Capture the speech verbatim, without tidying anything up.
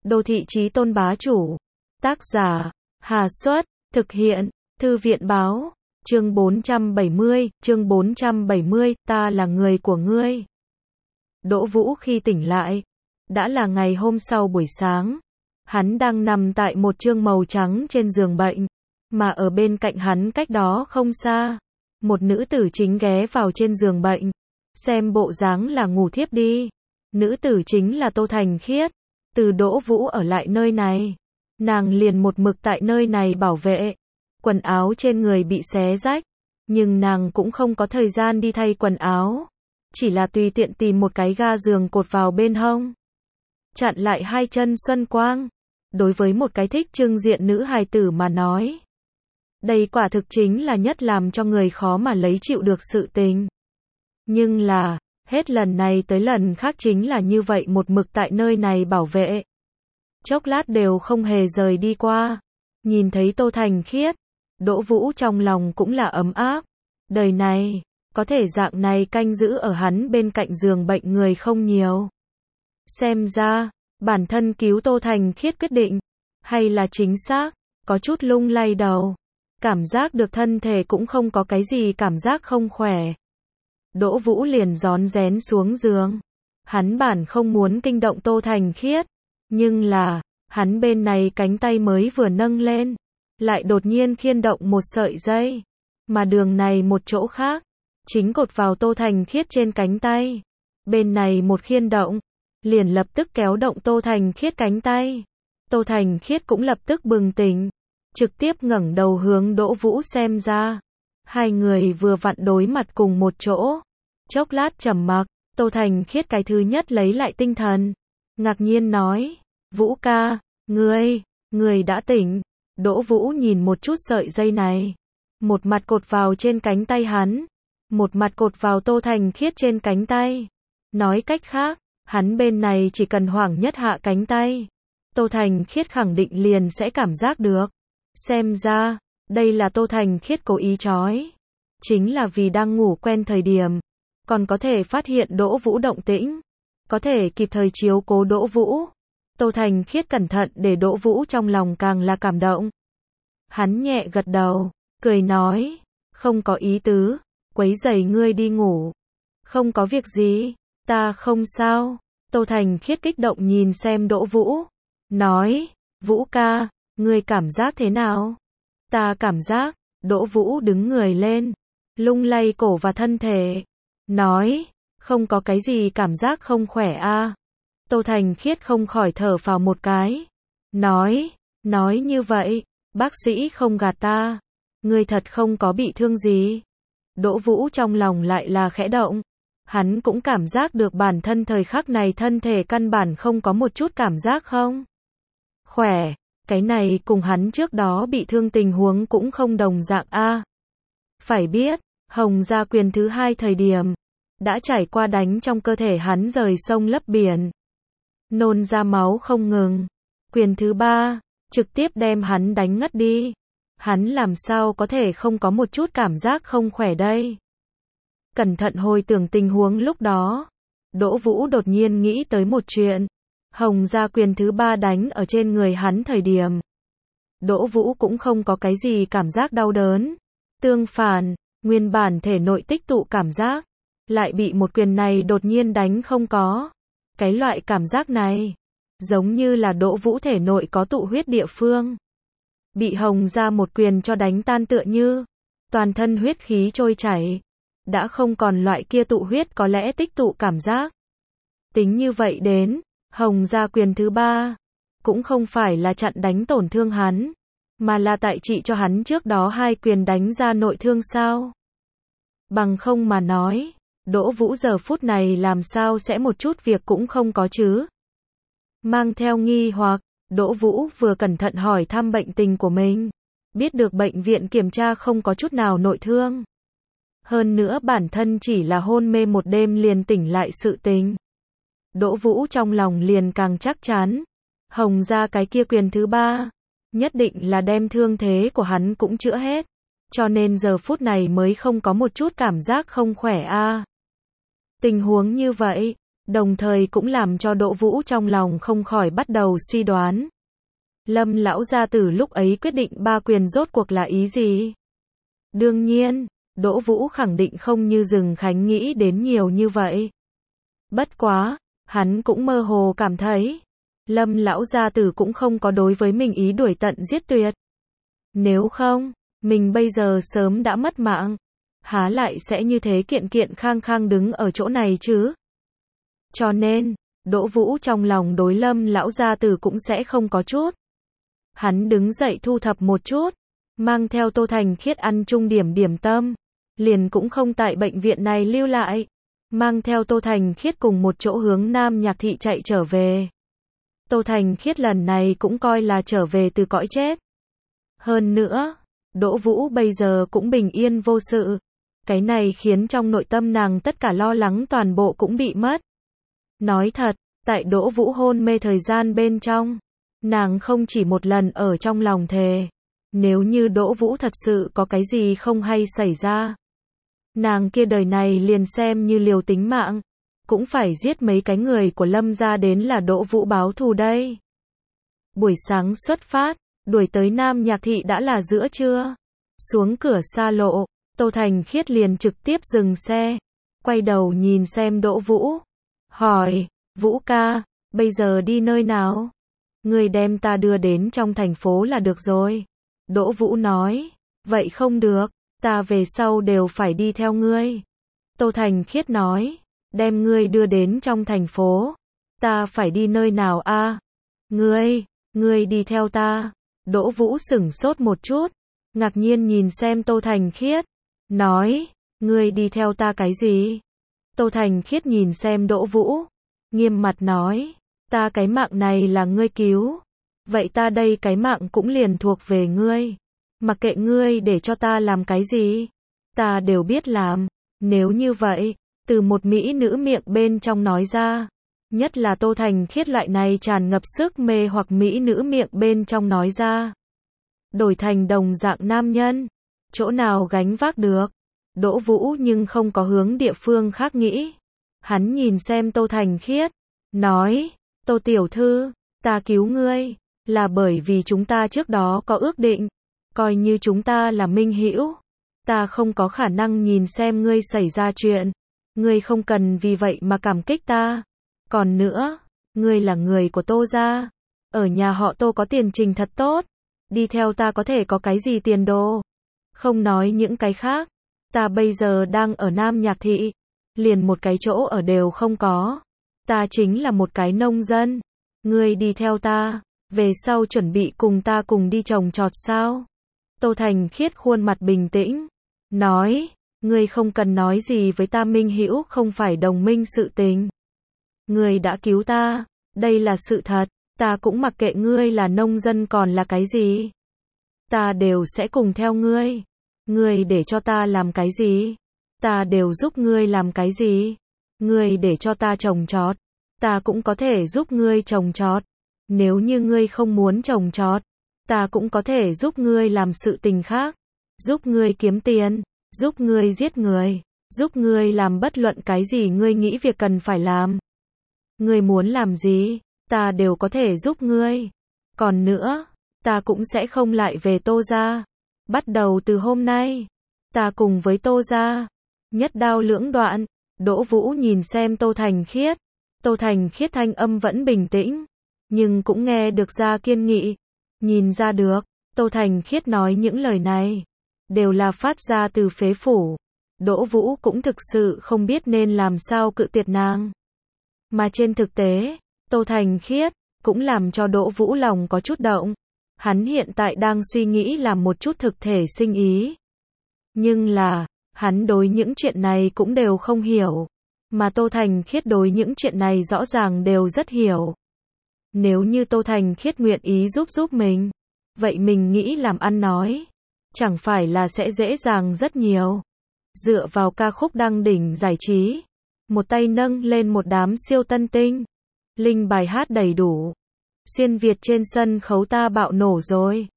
Đô thị chí tôn bá chủ. Tác giả, Hà Xuất, thực hiện, Thư viện báo, chương bốn trăm bảy mươi, chương bốn trăm bảy mươi, ta là người của ngươi. Đỗ Vũ khi tỉnh lại, đã là ngày hôm sau buổi sáng. Hắn đang nằm tại một chương màu trắng trên giường bệnh, mà ở bên cạnh hắn cách đó không xa, một nữ tử chính ghé vào trên giường bệnh, xem bộ dáng là ngủ thiếp đi. Nữ tử chính là Tô Thành Khiết. Từ Đỗ Vũ ở lại nơi này, nàng liền một mực tại nơi này bảo vệ. Quần áo trên người bị xé rách, nhưng nàng cũng không có thời gian đi thay quần áo, chỉ là tùy tiện tìm một cái ga giường cột vào bên hông, chặn lại hai chân xuân quang. Đối với một cái thích trưng diện nữ hài tử mà nói, đây quả thực chính là nhất làm cho người khó mà lấy chịu được sự tình. Nhưng là, hết lần này tới lần khác chính là như vậy một mực tại nơi này bảo vệ. Chốc lát đều không hề rời đi qua. Nhìn thấy Tô Thành Khiết, Đỗ Vũ trong lòng cũng là ấm áp. Đời này, có thể dạng này canh giữ ở hắn bên cạnh giường bệnh người không nhiều. Xem ra, bản thân cứu Tô Thành Khiết quyết định, hay là chính xác, có chút lung lay đầu. Cảm giác được thân thể cũng không có cái gì cảm giác không khỏe. Đỗ Vũ liền rón rén xuống giường. Hắn bản không muốn kinh động Tô Thành Khiết, nhưng là, hắn bên này cánh tay mới vừa nâng lên, lại đột nhiên khiên động một sợi dây, mà đường này một chỗ khác, chính cột vào Tô Thành Khiết trên cánh tay. Bên này một khiên động, liền lập tức kéo động Tô Thành Khiết cánh tay. Tô Thành Khiết cũng lập tức bừng tỉnh, trực tiếp ngẩng đầu hướng Đỗ Vũ xem ra. Hai người vừa vặn đối mặt cùng một chỗ. Chốc lát trầm mặc, Tô Thành Khiết cái thứ nhất lấy lại tinh thần, ngạc nhiên nói, Vũ ca, ngươi, ngươi đã tỉnh. Đỗ Vũ nhìn một chút sợi dây này, một mặt cột vào trên cánh tay hắn, một mặt cột vào Tô Thành Khiết trên cánh tay. Nói cách khác, hắn bên này chỉ cần hoảng nhất hạ cánh tay, Tô Thành Khiết khẳng định liền sẽ cảm giác được. Xem ra, đây là Tô Thành Khiết cố ý trói. Chính là vì đang ngủ quen thời điểm, còn có thể phát hiện Đỗ Vũ động tĩnh, có thể kịp thời chiếu cố Đỗ Vũ. Tô Thành Khiết cẩn thận để Đỗ Vũ trong lòng càng là cảm động. Hắn nhẹ gật đầu, cười nói, không có ý tứ, quấy rầy ngươi đi ngủ. Không có việc gì, ta không sao. Tô Thành Khiết kích động nhìn xem Đỗ Vũ, nói, Vũ ca, ngươi cảm giác thế nào? Ta cảm giác, Đỗ Vũ đứng người lên, lung lay cổ và thân thể, nói, không có cái gì cảm giác không khỏe a. Tô Thành Khiết không khỏi thở phào một cái, nói, nói như vậy, bác sĩ không gạt ta, ngươi thật không có bị thương gì. Đỗ Vũ trong lòng lại là khẽ động, hắn cũng cảm giác được bản thân thời khắc này thân thể căn bản không có một chút cảm giác không khỏe, cái này cùng hắn trước đó bị thương tình huống cũng không đồng dạng a. Phải biết, Hồng Gia quyền thứ hai thời điểm, đã trải qua đánh trong cơ thể hắn rời sông lấp biển, nôn ra máu không ngừng. Quyền thứ ba, trực tiếp đem hắn đánh ngất đi. Hắn làm sao có thể không có một chút cảm giác không khỏe đây? Cẩn thận hồi tưởng tình huống lúc đó, Đỗ Vũ đột nhiên nghĩ tới một chuyện. Hồng Gia quyền thứ ba đánh ở trên người hắn thời điểm, Đỗ Vũ cũng không có cái gì cảm giác đau đớn. Tương phản, nguyên bản thể nội tích tụ cảm giác, lại bị một quyền này đột nhiên đánh không có. Cái loại cảm giác này, giống như là Đỗ Vũ thể nội có tụ huyết địa phương, bị Hồng Gia một quyền cho đánh tan tựa như, toàn thân huyết khí trôi chảy, đã không còn loại kia tụ huyết có lẽ tích tụ cảm giác. Tính như vậy đến, Hồng Gia quyền thứ ba, cũng không phải là chặn đánh tổn thương hắn, mà là tại trị cho hắn trước đó hai quyền đánh ra nội thương sao. Bằng không mà nói, Đỗ Vũ giờ phút này làm sao sẽ một chút việc cũng không có chứ. Mang theo nghi hoặc, Đỗ Vũ vừa cẩn thận hỏi thăm bệnh tình của mình, biết được bệnh viện kiểm tra không có chút nào nội thương. Hơn nữa bản thân chỉ là hôn mê một đêm liền tỉnh lại sự tình. Đỗ Vũ trong lòng liền càng chắc chắn, Hồng Gia cái kia quyền thứ ba, nhất định là đem thương thế của hắn cũng chữa hết, cho nên giờ phút này mới không có một chút cảm giác không khỏe a. Tình huống như vậy, Đồng thời cũng làm cho Đỗ Vũ trong lòng không khỏi bắt đầu suy đoán. Lâm lão gia tử lúc ấy quyết định ba quyền rốt cuộc là ý gì? Đương nhiên, Đỗ Vũ khẳng định không như Dừng Khánh nghĩ đến nhiều như vậy. Bất quá, hắn cũng mơ hồ cảm thấy, Lâm lão gia tử cũng không có đối với mình ý đuổi tận giết tuyệt. Nếu không, mình bây giờ sớm đã mất mạng, há lại sẽ như thế kiện kiện khang khang đứng ở chỗ này chứ. Cho nên, Đỗ Vũ trong lòng đối Lâm lão gia tử cũng sẽ không có chút. Hắn đứng dậy thu thập một chút, mang theo Tô Thành Khiết ăn chung điểm điểm tâm, liền cũng không tại bệnh viện này lưu lại, mang theo Tô Thành Khiết cùng một chỗ hướng Nam Nhạc Thị chạy trở về. Tô Thành Khiết lần này cũng coi là trở về từ cõi chết. Hơn nữa, Đỗ Vũ bây giờ cũng bình yên vô sự, cái này khiến trong nội tâm nàng tất cả lo lắng toàn bộ cũng bị mất. Nói thật, tại Đỗ Vũ hôn mê thời gian bên trong, nàng không chỉ một lần ở trong lòng thề, nếu như Đỗ Vũ thật sự có cái gì không hay xảy ra, nàng kia đời này liền xem như liều tính mạng, cũng phải giết mấy cái người của Lâm gia đến là Đỗ Vũ báo thù đây. Buổi sáng xuất phát, đuổi tới Nam Nhạc Thị đã là giữa trưa. Xuống cửa xa lộ, Tô Thành Khiết liền trực tiếp dừng xe, quay đầu nhìn xem Đỗ Vũ, hỏi, Vũ ca, bây giờ đi nơi nào? Người đem ta đưa đến trong thành phố là được rồi. Đỗ Vũ nói, vậy không được, ta về sau đều phải đi theo ngươi. Tô Thành Khiết nói, đem ngươi đưa đến trong thành phố, ta phải đi nơi nào a? À? Ngươi, ngươi đi theo ta. Đỗ Vũ sửng sốt một chút, ngạc nhiên nhìn xem Tô Thành Khiết, nói, ngươi đi theo ta cái gì? Tô Thành Khiết nhìn xem Đỗ Vũ, nghiêm mặt nói, ta cái mạng này là ngươi cứu, vậy ta đây cái mạng cũng liền thuộc về ngươi, mặc kệ ngươi để cho ta làm cái gì, ta đều biết làm. Nếu như vậy, từ một mỹ nữ miệng bên trong nói ra, nhất là Tô Thành Khiết loại này tràn ngập sức mê hoặc mỹ nữ miệng bên trong nói ra, đổi thành đồng dạng nam nhân, chỗ nào gánh vác được. Đỗ Vũ nhưng không có hướng địa phương khác nghĩ, hắn nhìn xem Tô Thành Khiết, nói, Tô tiểu thư, ta cứu ngươi, là bởi vì chúng ta trước đó có ước định, coi như chúng ta là minh hữu, ta không có khả năng nhìn xem ngươi xảy ra chuyện, ngươi không cần vì vậy mà cảm kích ta. Còn nữa, ngươi là người của Tô gia, ở nhà họ Tô có tiền trình thật tốt, đi theo ta có thể có cái gì tiền đồ. Không nói những cái khác, ta bây giờ đang ở Nam Nhạc Thị, liền một cái chỗ ở đều không có, ta chính là một cái nông dân, ngươi đi theo ta, về sau chuẩn bị cùng ta cùng đi trồng trọt sao? Tô Thành Khiết khuôn mặt bình tĩnh, nói, ngươi không cần nói gì với ta minh hữu không phải đồng minh sự tình. Ngươi đã cứu ta, đây là sự thật, ta cũng mặc kệ ngươi là nông dân còn là cái gì. Ta đều sẽ cùng theo ngươi. Ngươi để cho ta làm cái gì? Ta đều giúp ngươi làm cái gì? Ngươi để cho ta trồng trọt, ta cũng có thể giúp ngươi trồng trọt. Nếu như ngươi không muốn trồng trọt, ta cũng có thể giúp ngươi làm sự tình khác, giúp ngươi kiếm tiền, giúp ngươi giết người, giúp ngươi làm bất luận cái gì ngươi nghĩ việc cần phải làm. Ngươi muốn làm gì, ta đều có thể giúp ngươi. Còn nữa, ta cũng sẽ không lại về Tô gia. Bắt đầu từ hôm nay, ta cùng với Tô gia nhất đao lưỡng đoạn. Đỗ Vũ nhìn xem Tô Thành Khiết, Tô Thành Khiết thanh âm vẫn bình tĩnh, nhưng cũng nghe được ra kiên nghị, nhìn ra được, Tô Thành Khiết nói những lời này đều là phát ra từ phế phủ. Đỗ Vũ cũng thực sự không biết nên làm sao cự tuyệt nàng. Mà trên thực tế, Tô Thành Khiết cũng làm cho Đỗ Vũ lòng có chút động. Hắn hiện tại đang suy nghĩ làm một chút thực thể sinh ý. Nhưng là, hắn đối những chuyện này cũng đều không hiểu. Mà Tô Thành Khiết đối những chuyện này rõ ràng đều rất hiểu. Nếu như Tô Thành Khiết nguyện ý giúp giúp mình, vậy mình nghĩ làm ăn nói, chẳng phải là sẽ dễ dàng rất nhiều. Dựa vào ca khúc đăng đỉnh giải trí, một tay nâng lên một đám siêu tân tinh, linh bài hát đầy đủ. Xuyên Việt trên sân khấu ta bạo nổ rồi.